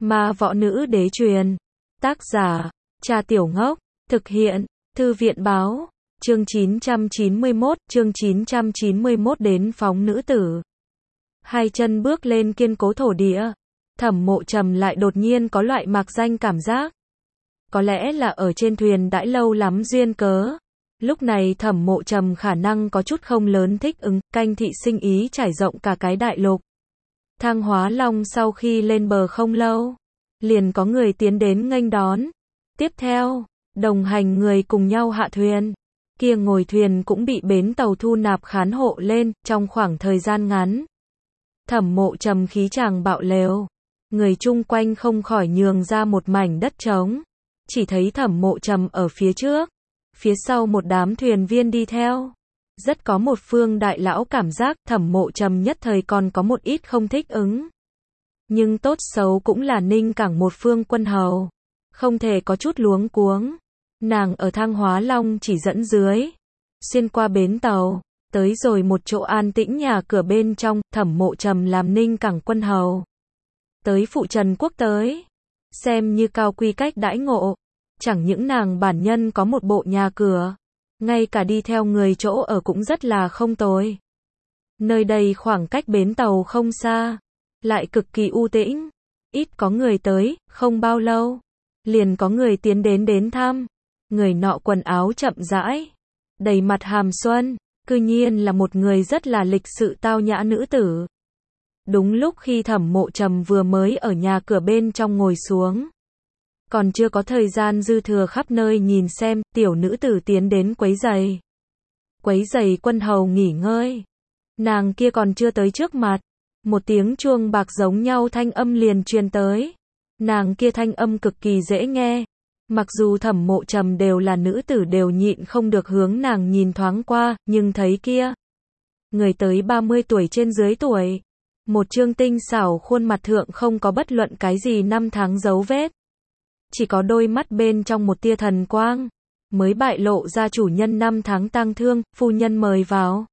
Ma võ nữ đế truyền. Tác giả, Trà Tiểu Ngốc. Thực hiện, Thư viện báo. Chương 991 đến phóng nữ tử. Hai chân bước lên kiên cố thổ địa. Thẩm Mộ Trầm lại đột nhiên có loại mạc danh cảm giác. Có lẽ là ở trên thuyền đãi lâu lắm duyên cớ. Lúc này Thẩm Mộ Trầm khả năng có chút không lớn thích ứng, canh thị sinh ý trải rộng cả cái đại lục. Thang Hóa Long sau khi lên bờ không lâu, liền có người tiến đến nghênh đón. Tiếp theo, đồng hành người cùng nhau hạ thuyền. Kia ngồi thuyền cũng bị bến tàu thu nạp khán hộ lên, trong khoảng thời gian ngắn. Thẩm Mộ Trầm khí chàng bạo lều. Người chung quanh không khỏi nhường ra một mảnh đất trống. Chỉ thấy Thẩm Mộ Trầm ở phía trước. Phía sau một đám thuyền viên đi theo. Rất có một phương đại lão cảm giác. Thẩm Mộ Trầm nhất thời còn có một ít không thích ứng. Nhưng tốt xấu cũng là Ninh Cảng một phương quân hầu. Không thể có chút luống cuống. Nàng ở Thang Hóa Long chỉ dẫn dưới. Xuyên qua bến tàu. Tới rồi một chỗ an tĩnh nhà cửa bên trong. Thẩm Mộ Trầm làm Ninh Cảng quân hầu. Tới phụ Trần Quốc tới. Xem như cao quy cách đãi ngộ. Chẳng những nàng bản nhân có một bộ nhà cửa. Ngay cả đi theo người chỗ ở cũng rất là không tồi. Nơi đây khoảng cách bến tàu không xa. Lại cực kỳ u tĩnh. Ít có người tới, không bao lâu. Liền có người tiến đến thăm. Người nọ quần áo chậm rãi. Đầy mặt hàm xuân. Cư nhiên là một người rất là lịch sự tao nhã nữ tử. Đúng lúc khi Thẩm Mộ Trầm vừa mới ở nhà cửa bên trong ngồi xuống. Còn chưa có thời gian dư thừa khắp nơi nhìn xem, tiểu nữ tử tiến đến quấy giày. Quấy giày quân hầu nghỉ ngơi. Nàng kia còn chưa tới trước mặt. Một tiếng chuông bạc giống nhau thanh âm liền truyền tới. Nàng kia thanh âm cực kỳ dễ nghe. Mặc dù Thẩm Mộ Trầm đều là nữ tử đều nhịn không được hướng nàng nhìn thoáng qua, nhưng thấy kia. Người tới 30 tuổi trên dưới tuổi. Một trương tinh xảo khuôn mặt thượng không có bất luận cái gì năm tháng dấu vết. Chỉ có đôi mắt bên trong một tia thần quang. Mới bại lộ ra chủ nhân năm tháng tang thương, phu nhân mời vào.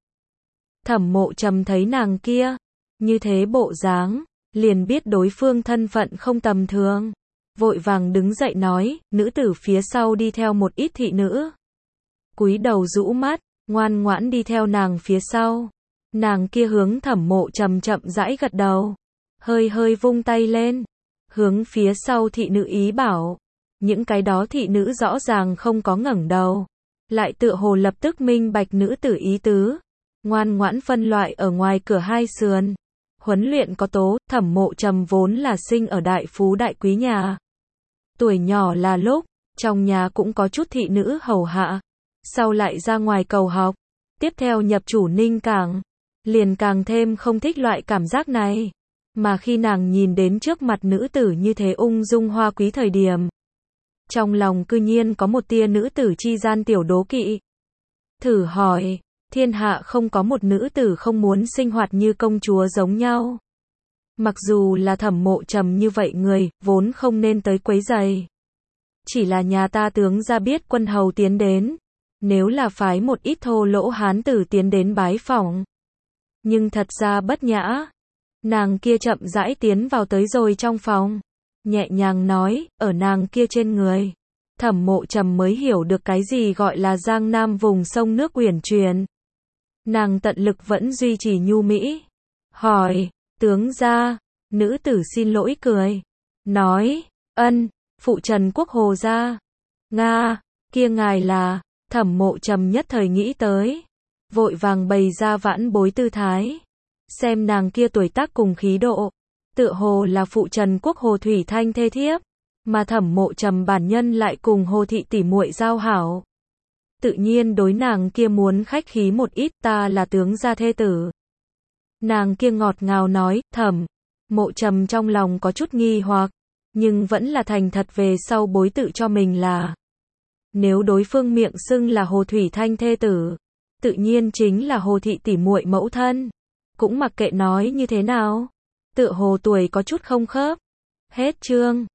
Thẩm Mộ Trầm thấy nàng kia. Như thế bộ dáng. Liền biết đối phương thân phận không tầm thường. Vội vàng đứng dậy nói, nữ tử phía sau đi theo một ít thị nữ. Cúi đầu rũ mắt, ngoan ngoãn đi theo nàng phía sau. Nàng kia hướng Thẩm Mộ Trầm chậm rãi gật đầu. Hơi vung tay lên. Hướng phía sau thị nữ ý bảo. Những cái đó thị nữ rõ ràng không có ngẩng đầu. Lại tựa hồ lập tức minh bạch nữ tử ý tứ. Ngoan ngoãn phân loại ở ngoài cửa hai sườn. Huấn luyện có tố, Thẩm Mộ Trầm vốn là sinh ở đại phú đại quý nhà. Tuổi nhỏ là lúc, trong nhà cũng có chút thị nữ hầu hạ. Sau lại ra ngoài cầu học. Tiếp theo nhập chủ Ninh Cảng. Liền càng thêm không thích loại cảm giác này. Mà khi nàng nhìn đến trước mặt nữ tử như thế ung dung hoa quý thời điểm. Trong lòng cư nhiên có một tia nữ tử chi gian tiểu đố kỵ. Thử hỏi, thiên hạ không có một nữ tử không muốn sinh hoạt như công chúa giống nhau. Mặc dù là Thẩm Mộ Trầm như vậy người, vốn không nên tới quấy giày. Chỉ là nhà ta tướng ra biết quân hầu tiến đến. Nếu là phái một ít thô lỗ hán tử tiến đến bái phỏng. Nhưng thật ra bất nhã. Nàng kia chậm rãi tiến vào tới rồi trong phòng. Nhẹ nhàng nói, ở nàng kia trên người. Thẩm Mộ Trầm mới hiểu được cái gì gọi là Giang Nam vùng sông nước uyển chuyển. Nàng tận lực vẫn duy trì nhu mỹ. Hỏi, tướng gia, nữ tử xin lỗi cười. Nói, ân, phụ Trần Quốc Hồ gia. Nga, kia ngài là, Thẩm Mộ Trầm nhất thời nghĩ tới. Vội vàng bày ra vãn bối tư thái. Xem nàng kia tuổi tác cùng khí độ. Tựa hồ là phụ Trần Quốc Hồ Thủy Thanh thê thiếp. Mà Thẩm Mộ Trầm bản nhân lại cùng Hồ thị tỷ muội giao hảo. Tự nhiên đối nàng kia muốn khách khí một ít, ta là tướng gia thê tử. Nàng kia ngọt ngào nói, Thẩm Mộ Trầm trong lòng có chút nghi hoặc. Nhưng vẫn là thành thật về sau bối tự cho mình là. Nếu đối phương miệng xưng là Hồ Thủy Thanh thê tử. Tự nhiên chính là Hồ thị tỷ muội mẫu thân. Cũng mặc kệ nói như thế nào. Tựa hồ tuổi có chút không khớp. Hết chương.